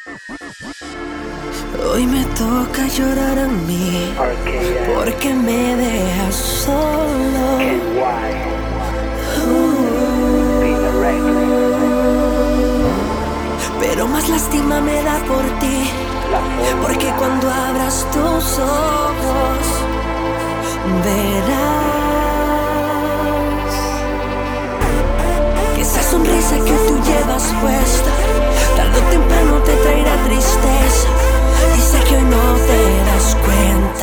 Hoy me toca llorar a mí porque me dejas solo. Pero más lástima me da por ti, porque cuando abras tus ojos verás que esa sonrisa que tú llevas puesta tarde o temprano te traerá tristeza. Y sé que hoy no te das cuenta,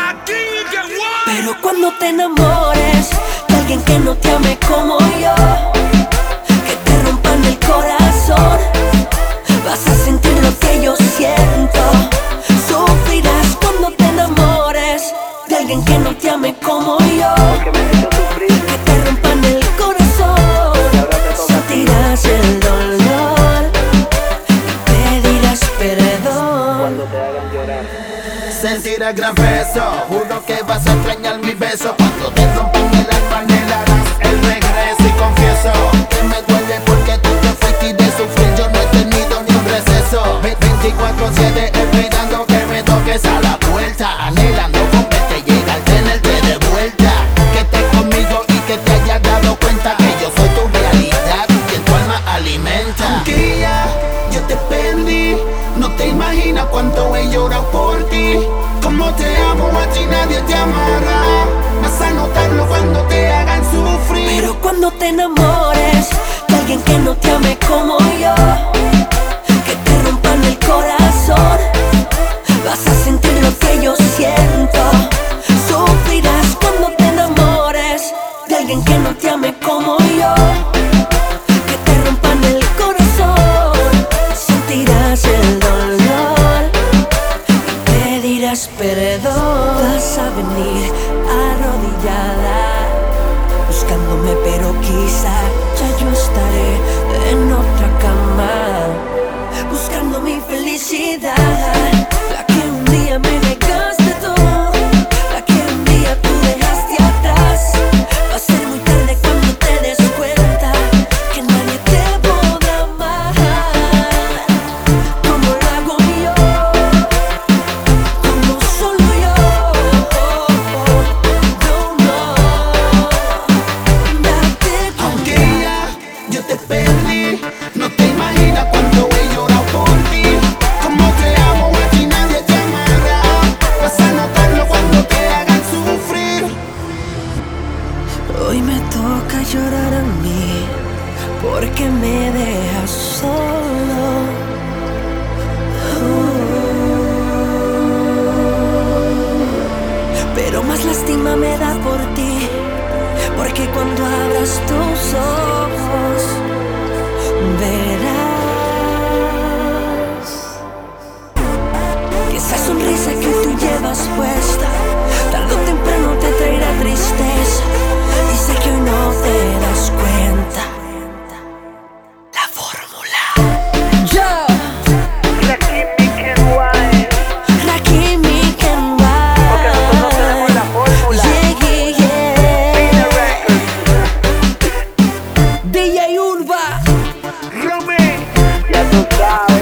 pero cuando te enamores de alguien que no te ame como yo, que te rompan el corazón, vas a sentir lo que yo siento. Sufrirás cuando te enamores de alguien que no te ame como yo, que te rompan el corazón. Sentirás el dolor y pedirás perdón cuando te hagan llorar. Sentirás gran peso, juro que vas a extrañar mi beso. Cuando te rompan el alma anhelarás el regreso. Y confieso que me duele porque tú te fuiste y de sufrir yo no he tenido ni un receso. 24/7 esperando que me toques a la puerta, anhelando con verte llegar, tenerte de vuelta. Que estés conmigo y que te hayas dado cuenta que yo soy tu realidad, quien tu alma alimenta. Aunque ya yo te perdí, no te imaginas cuánto he llorado por ti. Como te amo, a ti nadie te amará. Vas a notarlo cuando te hagan sufrir. Pero cuando te enamores de alguien que no te ame como yo, que te rompan el corazón, vas a sentir lo que yo siento. Sufrirás cuando te enamores de alguien que no te ame como yo, que te rompan el corazón. Sentirás el dolor y pedirás perdón. Vas a venir arrodillada buscándome, pero quizá ya yo estaré en otra cama buscando mi felicidad, la que un día me negaste tú, la que un día tú dejaste atrás. Va a ser muy tarde cuando te des cuenta que nadie te podrá amar como lo hago yo, como solo yo. Aunque ya yo te perdí, no te imaginas cuánto he llorado por ti. Como te amo, a ti nadie te amará. Vas a notarlo cuando te hagan sufrir. Hoy me toca llorar a mí porque me dejas solo. Pero más lástima me da por ti, porque cuando abras tus ojos verás que esa sonrisa que tú llevas puesta tarde o temprano te traerá tristeza. Y sé que hoy no te das cuenta. La fórmula. Yo, Rakim y Kenway, Porque nosotros tenemos la fórmula. yeah, yeah, yeah. Records. DJ Urba. Rumi, ya tú sabes.